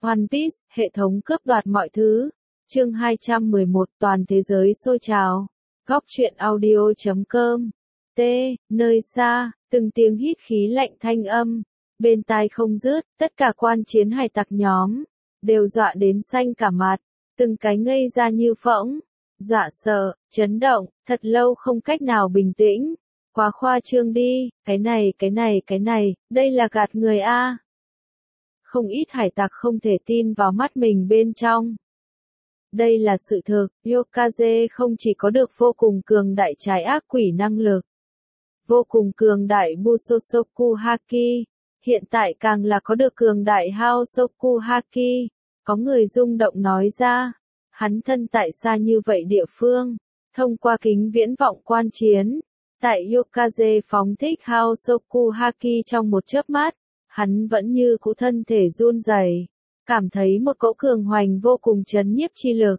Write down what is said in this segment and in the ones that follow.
One Piece, hệ thống cướp đoạt mọi thứ. Chương 211, toàn thế giới sôi trào. Góc truyện audio.com. T, nơi xa, từng tiếng hít khí lạnh thanh âm, bên tai không dứt, tất cả quan chiến hải tặc nhóm, đều dọa đến xanh cả mặt, từng cái ngây ra như phỗng, dọa sợ, chấn động, thật lâu không cách nào bình tĩnh. Quá khoa trương đi, cái này, đây là gạt người a. Không ít hải tặc không thể tin vào mắt mình bên trong. Đây là sự thực, Yokaze không chỉ có được vô cùng cường đại trái ác quỷ năng lực, vô cùng cường đại Busosoku Haki, hiện tại càng là có được cường đại Haosoku Haki. Có người rung động nói ra, hắn thân tại xa như vậy địa phương, thông qua kính viễn vọng quan chiến, tại Yokaze phóng thích Haosoku Haki trong một chớp mắt, hắn vẫn như cũ thân thể run rẩy, cảm thấy một cỗ cường hoành vô cùng chấn nhiếp chi lực.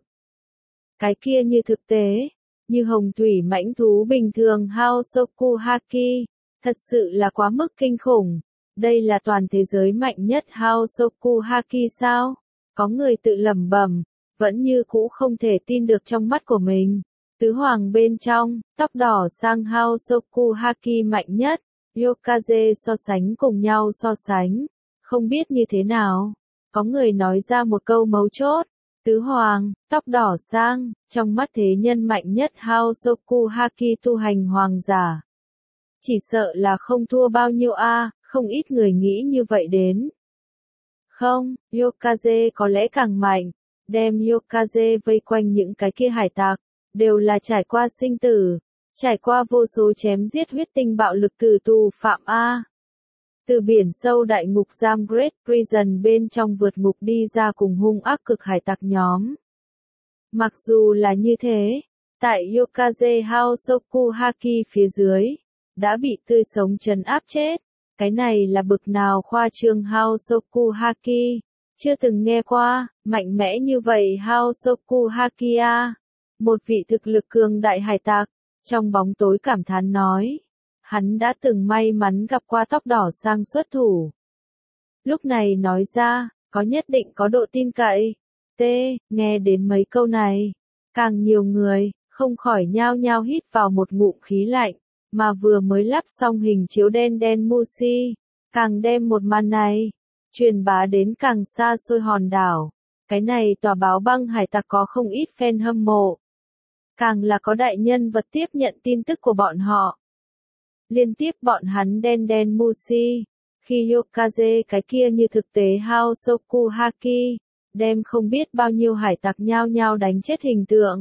Cái kia như thực tế, như hồng thủy mãnh thú bình thường Haosoku Haki, thật sự là quá mức kinh khủng. Đây là toàn thế giới mạnh nhất Haosoku Haki sao? Có người tự lẩm bẩm, vẫn như cũ không thể tin được trong mắt của mình. Tứ hoàng bên trong, tóc đỏ sang Haosoku Haki mạnh nhất, Yokaze cùng nhau so sánh, không biết như thế nào. Có người nói ra một câu mấu chốt, tứ hoàng, tóc đỏ sang, trong mắt thế nhân mạnh nhất Haosoku Haki tu hành hoàng giả. Chỉ sợ là không thua bao nhiêu a, không ít người nghĩ như vậy đến. Không, Yokaze có lẽ càng mạnh, đem Yokaze vây quanh những cái kia hải tặc, đều là trải qua sinh tử, trải qua vô số chém giết huyết tinh bạo lực từ tù phạm a. Từ biển sâu đại ngục giam Great Prison bên trong vượt ngục đi ra cùng hung ác cực hải tặc nhóm. Mặc dù là như thế, tại Yokaze Haosoku Haki phía dưới, đã bị tươi sống trấn áp chết. Cái này là bực nào khoa trương Haosoku Haki, chưa từng nghe qua, mạnh mẽ như vậy Haosoku Haki a. Một vị thực lực cường đại hải tặc, trong bóng tối cảm thán nói. Hắn đã từng may mắn gặp qua tóc đỏ sang xuất thủ. Lúc này nói ra, có nhất định có độ tin cậy. T, nghe đến mấy câu này, càng nhiều người, không khỏi nhao nhao hít vào một ngụm khí lạnh, mà vừa mới lắp xong hình chiếu đen đen Mushi, càng đem một màn này, truyền bá đến càng xa xôi hòn đảo. Cái này tòa báo băng hải tặc có không ít fan hâm mộ. Càng là có đại nhân vật tiếp nhận tin tức của bọn họ. Liên tiếp bọn hắn đen đen Mushi, khi Yokaze cái kia như thực tế Haosoku Haki, đem không biết bao nhiêu hải tặc nhao nhao đánh chết hình tượng.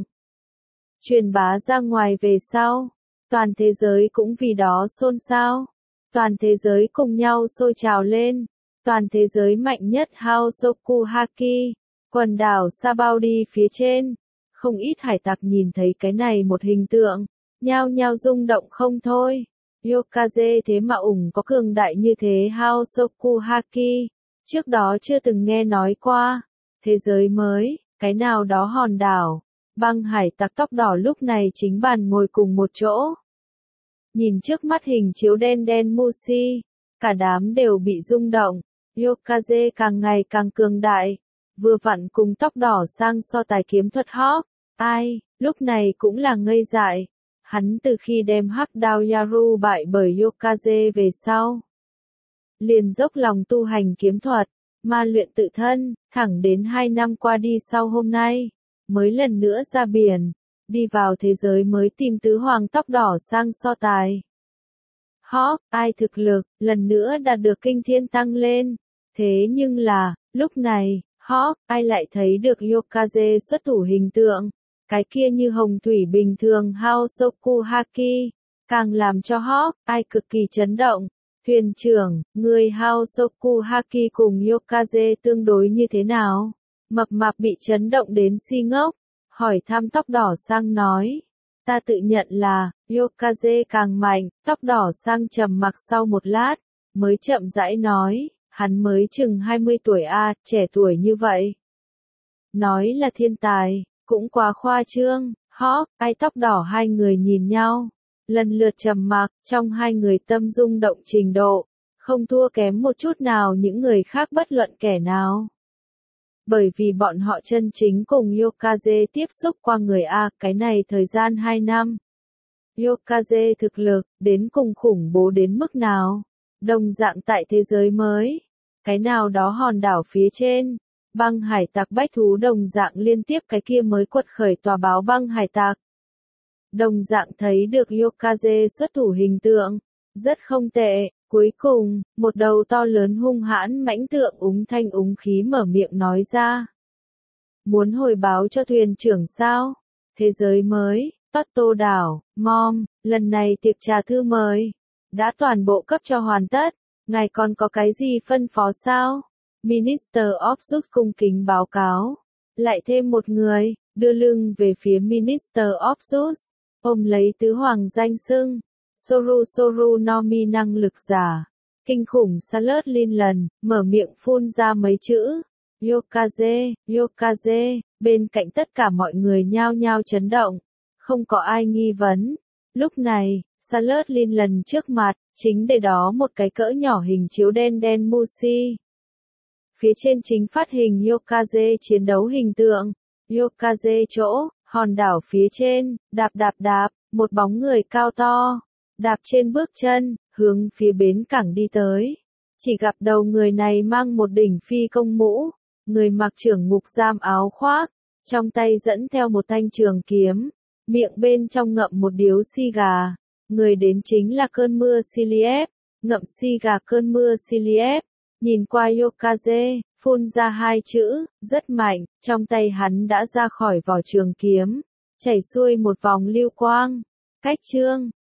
Truyền bá ra ngoài về sau, toàn thế giới cũng vì đó xôn xao. Toàn thế giới cùng nhau sôi trào lên, toàn thế giới mạnh nhất Haosoku Haki, quần đảo Sabaudi phía trên. Không ít hải tặc nhìn thấy cái này một hình tượng, nhao nhao rung động không thôi. Yokaze thế mà có cường đại như thế Haosoku Haki, trước đó chưa từng nghe nói qua. Thế giới mới, cái nào đó hòn đảo, băng hải tặc tóc đỏ lúc này chính bàn ngồi cùng một chỗ. Nhìn trước mắt hình chiếu đen đen Mushi, cả đám đều bị rung động. Yokaze càng ngày càng cường đại, vừa vặn cùng tóc đỏ sang so tài kiếm thuật Hawk. Ai, lúc này cũng là ngây dại. Hắn từ khi đem Hắc Đao Yaru bại bởi Yokaze về sau, liền dốc lòng tu hành kiếm thuật, ma luyện tự thân, thẳng đến 2 năm qua đi sau hôm nay, mới lần nữa ra biển, đi vào thế giới mới tìm tứ hoàng tóc đỏ sang so tài. Hawk, ai thực lực, lần nữa đạt được kinh thiên tăng lên. Thế nhưng là, lúc này, Hawk, ai lại thấy được Yokaze xuất thủ hình tượng. Cái kia như hồng thủy bình thường Haosoku Haki, càng làm cho Hawk, ai cực kỳ chấn động. Thuyền trưởng, người Haosoku Haki cùng Yokaze tương đối như thế nào? Mập mạp bị chấn động đến si ngốc, hỏi thăm tóc đỏ sang nói. Ta tự nhận là, Yokaze càng mạnh, tóc đỏ sang trầm mặc sau một lát, mới chậm rãi nói, hắn mới chừng 20 tuổi a, trẻ tuổi như vậy. Nói là thiên tài. Cũng quá khoa trương. Hawk, ai tóc đỏ hai người nhìn nhau, lần lượt trầm mặc, trong hai người tâm rung động trình độ, không thua kém một chút nào những người khác bất luận kẻ nào. bởi vì bọn họ chân chính cùng Yokaze tiếp xúc qua người A, cái này thời gian 2 năm. Yokaze thực lực, đến cùng khủng bố đến mức nào? Đồng dạng tại thế giới mới, cái nào đó hòn đảo phía trên, băng hải tặc bách thú đồng dạng liên tiếp cái kia mới quật khởi tòa báo băng hải tặc. Đồng dạng thấy được Yokaze xuất thủ hình tượng, rất không tệ. Cuối cùng, một đầu to lớn hung hãn mãnh tượng úng thanh úng khí mở miệng nói ra. Muốn hồi báo cho thuyền trưởng sao? Thế giới mới, Patto đảo, Mom, lần này tiệc trà thư mời, đã toàn bộ cấp cho hoàn tất, ngài còn có cái gì phân phó sao? Minister of Justice cung kính báo cáo. Lại thêm một người, đưa lưng về phía Minister of Justice, ôm lấy tứ hoàng danh xưng. Soru Nomi năng lực giả. Kinh khủng Salad lần, mở miệng phun ra mấy chữ. Yokaze, bên cạnh tất cả mọi người nhao nhao chấn động. Không có ai nghi vấn. Lúc này, Salad lần trước mặt, chính để đó một cái cỡ nhỏ hình chiếu đen đen Mushi. Phía trên chính phát hình Yokaze chiến đấu hình tượng. Yokaze chỗ, hòn đảo phía trên, đạp, một bóng người cao to. Đạp trên bước chân, hướng phía bến cảng đi tới. Chỉ gặp đầu người này mang một đỉnh phi công mũ, người mặc trưởng ngục giam áo khoác, trong tay dẫn theo một thanh trường kiếm, miệng bên trong ngậm một điếu xì gà. Người đến chính là cơn mưa Siliep, ngậm xì gà cơn mưa Siliep, nhìn qua Yokaze, phun ra hai chữ, rất mạnh, trong tay hắn đã ra khỏi vỏ trường kiếm, chảy xuôi một vòng lưu quang. Cách chương